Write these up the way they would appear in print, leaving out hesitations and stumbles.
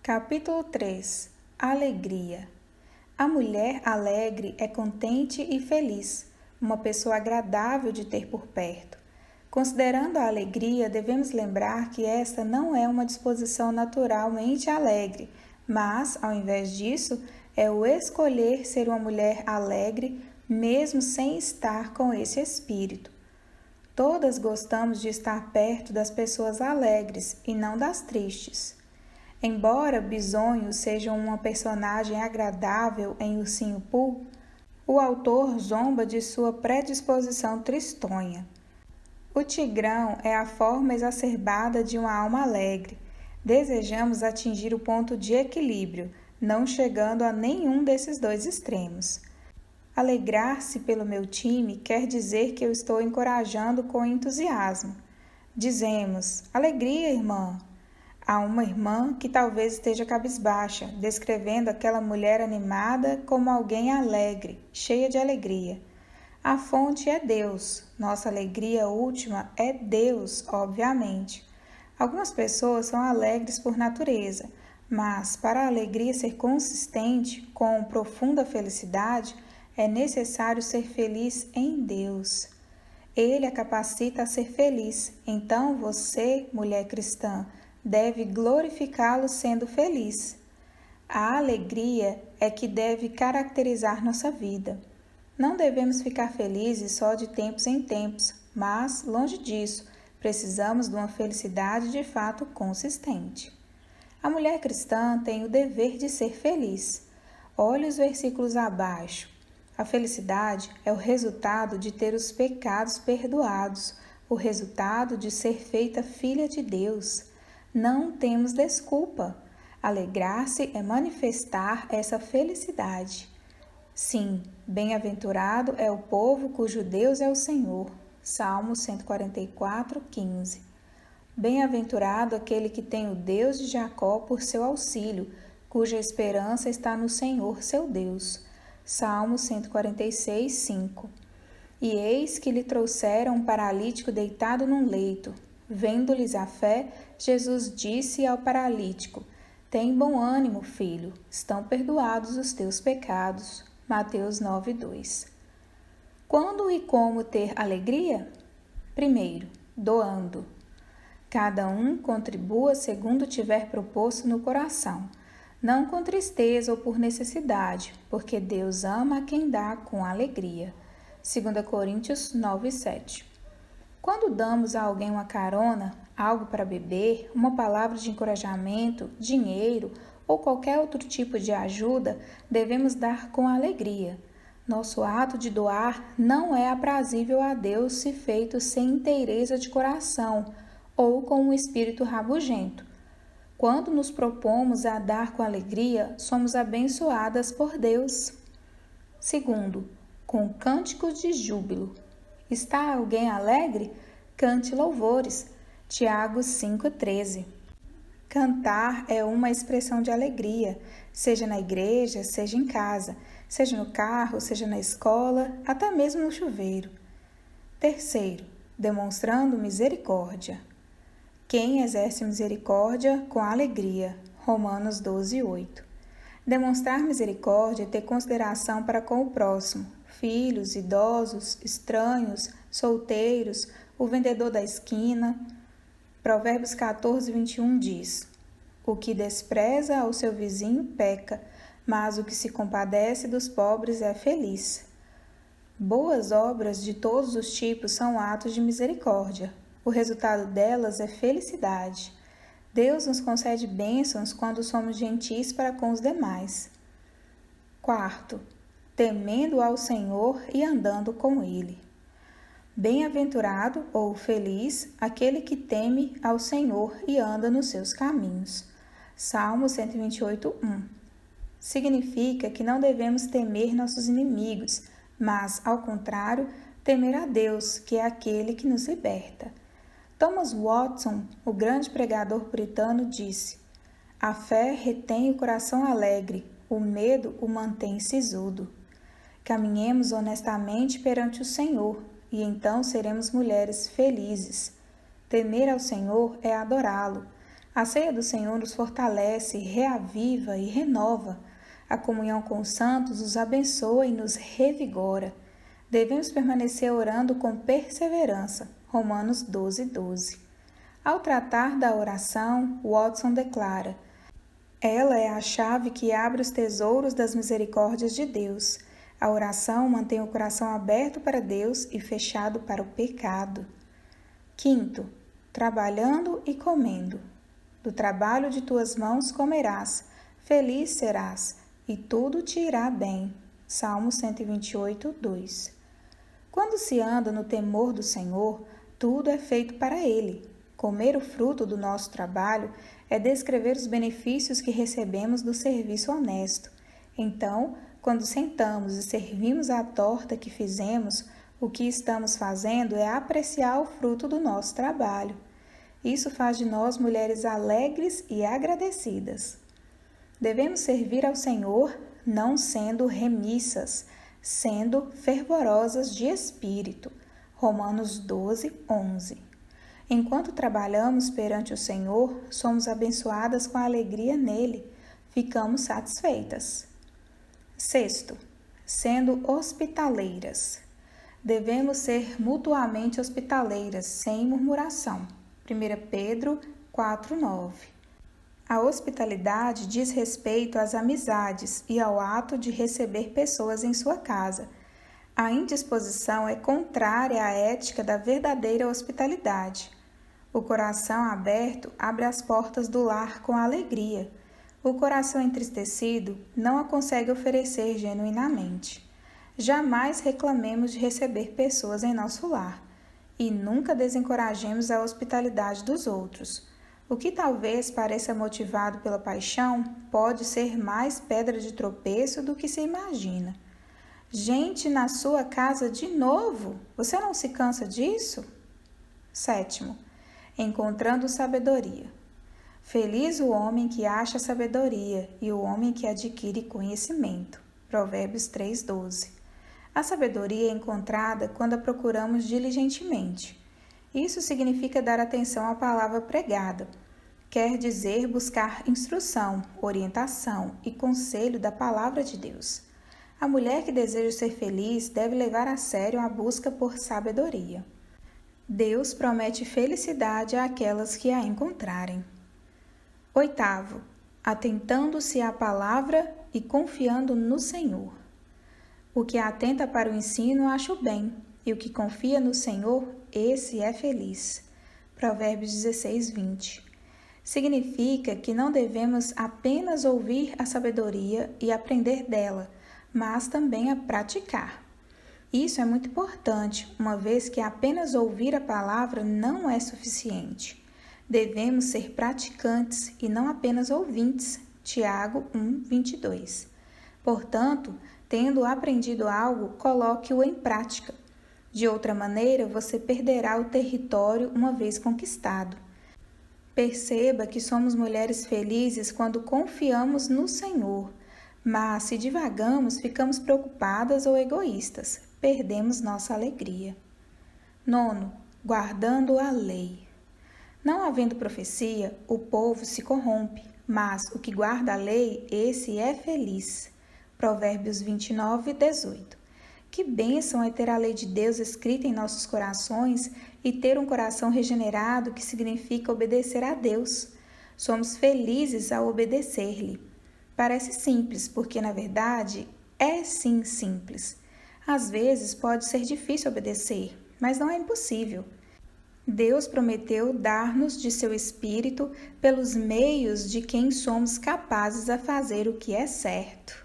Capítulo 3. Alegria. A mulher alegre é contente e feliz, uma pessoa agradável de ter por perto. Considerando a alegria, devemos lembrar que esta não é uma disposição naturalmente alegre, mas, ao invés disso, é o escolher ser uma mulher alegre, mesmo sem estar com esse espírito. Todas gostamos de estar perto das pessoas alegres e não das tristes. Embora Bisonho seja uma personagem agradável em Ursinho Pooh, o autor zomba de sua predisposição tristonha. O Tigrão é a forma exacerbada de uma alma alegre. Desejamos atingir o ponto de equilíbrio, não chegando a nenhum desses dois extremos. Alegrar-se pelo meu time quer dizer que eu estou encorajando com entusiasmo. Dizemos, alegria, irmã. Há uma irmã que talvez esteja cabisbaixa, descrevendo aquela mulher animada como alguém alegre, cheia de alegria. A fonte é Deus. Nossa alegria última é Deus, obviamente. Algumas pessoas são alegres por natureza, mas para a alegria ser consistente, com profunda felicidade, é necessário ser feliz em Deus. Ele a capacita a ser feliz. Então você, mulher cristã, deve glorificá-lo sendo feliz. A alegria é que deve caracterizar nossa vida. Não devemos ficar felizes só de tempos em tempos, mas, longe disso, precisamos de uma felicidade de fato consistente. A mulher cristã tem o dever de ser feliz. Olhe os versículos abaixo. A felicidade é o resultado de ter os pecados perdoados, o resultado de ser feita filha de Deus. Não temos desculpa. Alegrar-se é manifestar essa felicidade. Sim, bem-aventurado é o povo cujo Deus é o Senhor. Salmo 144, 15. Bem-aventurado aquele que tem o Deus de Jacó por seu auxílio, cuja esperança está no Senhor, seu Deus. Salmo 146, 5. E eis que lhe trouxeram um paralítico deitado num leito. Vendo-lhes a fé, Jesus disse ao paralítico, tem bom ânimo, filho, estão perdoados os teus pecados. Mateus 9, 2. Quando e como ter alegria? Primeiro, doando. Cada um contribua segundo tiver proposto no coração, não com tristeza ou por necessidade, porque Deus ama a quem dá com alegria. 2 Coríntios 9, 7. Quando damos a alguém uma carona, algo para beber, uma palavra de encorajamento, dinheiro ou qualquer outro tipo de ajuda, devemos dar com alegria. Nosso ato de doar não é aprazível a Deus se feito sem inteireza de coração ou com um espírito rabugento. Quando nos propomos a dar com alegria, somos abençoadas por Deus. Segundo, com cânticos de júbilo. Está alguém alegre? Cante louvores. Tiago 5,13. Cantar é uma expressão de alegria, seja na igreja, seja em casa, seja no carro, seja na escola, até mesmo no chuveiro. Terceiro, demonstrando misericórdia. Quem exerce misericórdia com alegria. Romanos 12, 8. Demonstrar misericórdia é ter consideração para com o próximo, filhos, idosos, estranhos, solteiros, o vendedor da esquina. Provérbios 14, 21 diz, o que despreza ao seu vizinho peca, mas o que se compadece dos pobres é feliz. Boas obras de todos os tipos são atos de misericórdia. O resultado delas é felicidade. Deus nos concede bênçãos quando somos gentis para com os demais. Quarto, temendo ao Senhor e andando com Ele. Bem-aventurado ou feliz aquele que teme ao Senhor e anda nos seus caminhos. Salmo 128, 1. Significa que não devemos temer nossos inimigos, mas, ao contrário, temer a Deus, que é aquele que nos liberta. Thomas Watson, o grande pregador puritano, disse, a fé retém o coração alegre, o medo o mantém sisudo. Caminhemos honestamente perante o Senhor, e então seremos mulheres felizes. Temer ao Senhor é adorá-lo. A ceia do Senhor nos fortalece, reaviva e renova. A comunhão com os santos nos abençoa e nos revigora. Devemos permanecer orando com perseverança. Romanos 12:12. Ao tratar da oração, Watson declara: ela é a chave que abre os tesouros das misericórdias de Deus. A oração mantém o coração aberto para Deus e fechado para o pecado. Quinto, trabalhando e comendo. Do trabalho de tuas mãos comerás, feliz serás, e tudo te irá bem. Salmo 128:2. Quando se anda no temor do Senhor, tudo é feito para Ele. Comer o fruto do nosso trabalho é descrever os benefícios que recebemos do serviço honesto. Então, quando sentamos e servimos a torta que fizemos, o que estamos fazendo é apreciar o fruto do nosso trabalho. Isso faz de nós mulheres alegres e agradecidas. Devemos servir ao Senhor não sendo remissas, sendo fervorosas de espírito. Romanos 12:11. Enquanto trabalhamos perante o Senhor, somos abençoadas com a alegria nele, ficamos satisfeitas. Sexto, sendo hospitaleiras. Devemos ser mutuamente hospitaleiras, sem murmuração. 1 Pedro 4:9. A hospitalidade diz respeito às amizades e ao ato de receber pessoas em sua casa. A indisposição é contrária à ética da verdadeira hospitalidade. O coração aberto abre as portas do lar com alegria. O coração entristecido não a consegue oferecer genuinamente. Jamais reclamemos de receber pessoas em nosso lar e nunca desencorajemos a hospitalidade dos outros. O que talvez pareça motivado pela paixão pode ser mais pedra de tropeço do que se imagina. Gente na sua casa de novo? Você não se cansa disso? Sétimo, encontrando sabedoria. Feliz o homem que acha sabedoria e o homem que adquire conhecimento. Provérbios 3:12. A sabedoria é encontrada quando a procuramos diligentemente. Isso significa dar atenção à palavra pregada. Quer dizer buscar instrução, orientação e conselho da palavra de Deus. A mulher que deseja ser feliz deve levar a sério a busca por sabedoria. Deus promete felicidade àquelas que a encontrarem. Oitavo, atentando-se à palavra e confiando no Senhor. O que atenta para o ensino acha o bem, e o que confia no Senhor, esse é feliz. Provérbios 16:20. Significa que não devemos apenas ouvir a sabedoria e aprender dela, mas também a praticar. Isso é muito importante, uma vez que apenas ouvir a palavra não é suficiente. Devemos ser praticantes e não apenas ouvintes. Tiago 1:22. Portanto, tendo aprendido algo, coloque-o em prática. De outra maneira, você perderá o território uma vez conquistado. Perceba que somos mulheres felizes quando confiamos no Senhor, mas se divagamos, ficamos preocupadas ou egoístas. Perdemos nossa alegria. Nono, guardando a lei. Não havendo profecia, o povo se corrompe, mas o que guarda a lei, esse é feliz. Provérbios 29:18. Que bênção é ter a lei de Deus escrita em nossos corações e ter um coração regenerado, que significa obedecer a Deus. Somos felizes ao obedecer-lhe. Parece simples, porque na verdade é sim simples. Às vezes pode ser difícil obedecer, mas não é impossível. Deus prometeu dar-nos de seu Espírito pelos meios de quem somos capazes a fazer o que é certo.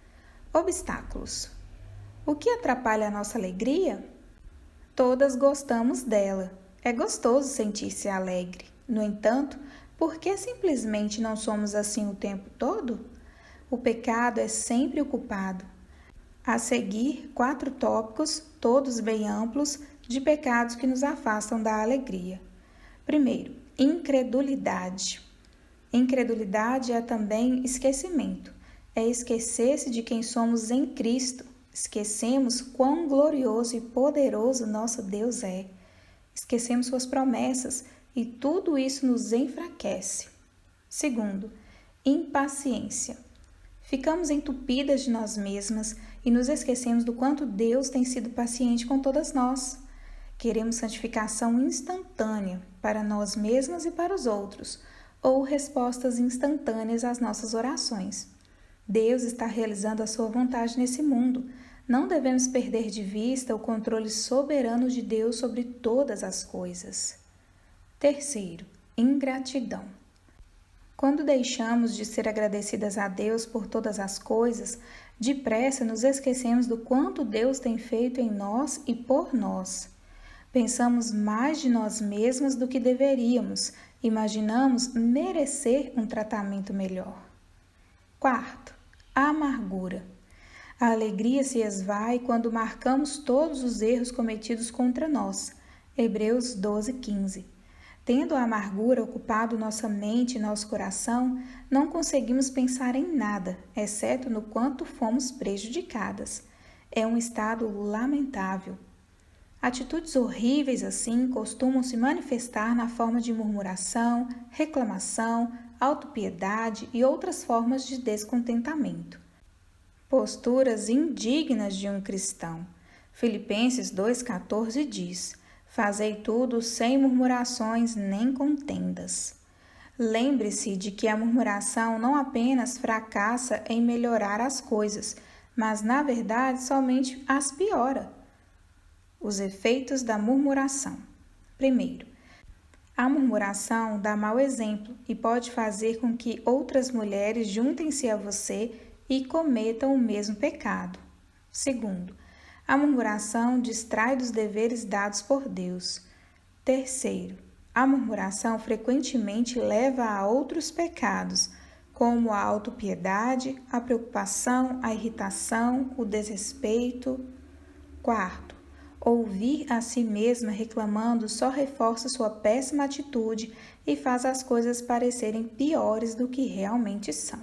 Obstáculos. O que atrapalha a nossa alegria? Todas gostamos dela. É gostoso sentir-se alegre. No entanto, por que simplesmente não somos assim o tempo todo? O pecado é sempre o culpado. A seguir, 4 tópicos, todos bem amplos, de pecados que nos afastam da alegria. Primeiro, incredulidade. Incredulidade é também esquecimento. É esquecer-se de quem somos em Cristo. Esquecemos quão glorioso e poderoso nosso Deus é. Esquecemos suas promessas e tudo isso nos enfraquece. Segundo, impaciência. Ficamos entupidas de nós mesmas e nos esquecemos do quanto Deus tem sido paciente com todas nós. Queremos santificação instantânea para nós mesmas e para os outros, ou respostas instantâneas às nossas orações. Deus está realizando a sua vontade nesse mundo. Não devemos perder de vista o controle soberano de Deus sobre todas as coisas. Terceiro, ingratidão. Quando deixamos de ser agradecidas a Deus por todas as coisas, depressa nos esquecemos do quanto Deus tem feito em nós e por nós. Pensamos mais de nós mesmos do que deveríamos, imaginamos merecer um tratamento melhor. Quarto, a amargura. A alegria se esvai quando marcamos todos os erros cometidos contra nós. Hebreus 12:15. Tendo a amargura ocupado nossa mente e nosso coração, não conseguimos pensar em nada, exceto no quanto fomos prejudicadas. É um estado lamentável. Atitudes horríveis assim costumam se manifestar na forma de murmuração, reclamação, autopiedade e outras formas de descontentamento. Posturas indignas de um cristão. Filipenses 2,14 diz: Fazei tudo sem murmurações nem contendas. Lembre-se de que a murmuração não apenas fracassa em melhorar as coisas, mas na verdade somente as piora. Os efeitos da murmuração. Primeiro, a murmuração dá mau exemplo e pode fazer com que outras mulheres juntem-se a você e cometam o mesmo pecado. Segundo, a murmuração distrai dos deveres dados por Deus. Terceiro, a murmuração frequentemente leva a outros pecados, como a autopiedade, a preocupação, a irritação, o desrespeito. Quarto, ouvir a si mesma reclamando só reforça sua péssima atitude e faz as coisas parecerem piores do que realmente são.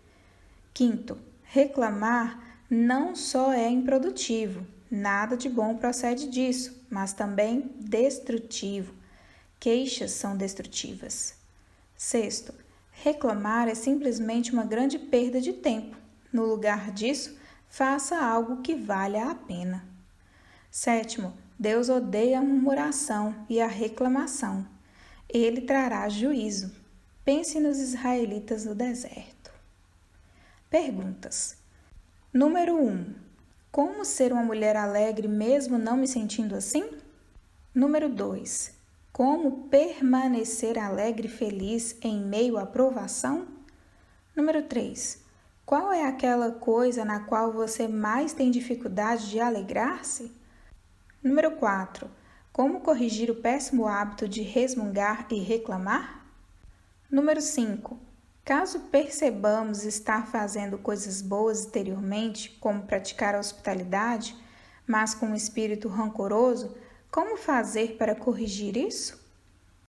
Quinto, reclamar não só é improdutivo, nada de bom procede disso, mas também destrutivo. Queixas são destrutivas. Sexto, reclamar é simplesmente uma grande perda de tempo. No lugar disso, faça algo que valha a pena. Sétimo, Deus odeia a murmuração e a reclamação. Ele trará juízo. Pense nos israelitas no deserto. Perguntas. Número 1. Como ser uma mulher alegre mesmo não me sentindo assim? Número 2. Como permanecer alegre e feliz em meio à provação? Número 3. Qual é aquela coisa na qual você mais tem dificuldade de alegrar-se? Número 4. Como corrigir o péssimo hábito de resmungar e reclamar? Número 5. Caso percebamos estar fazendo coisas boas exteriormente, como praticar a hospitalidade, mas com um espírito rancoroso, como fazer para corrigir isso?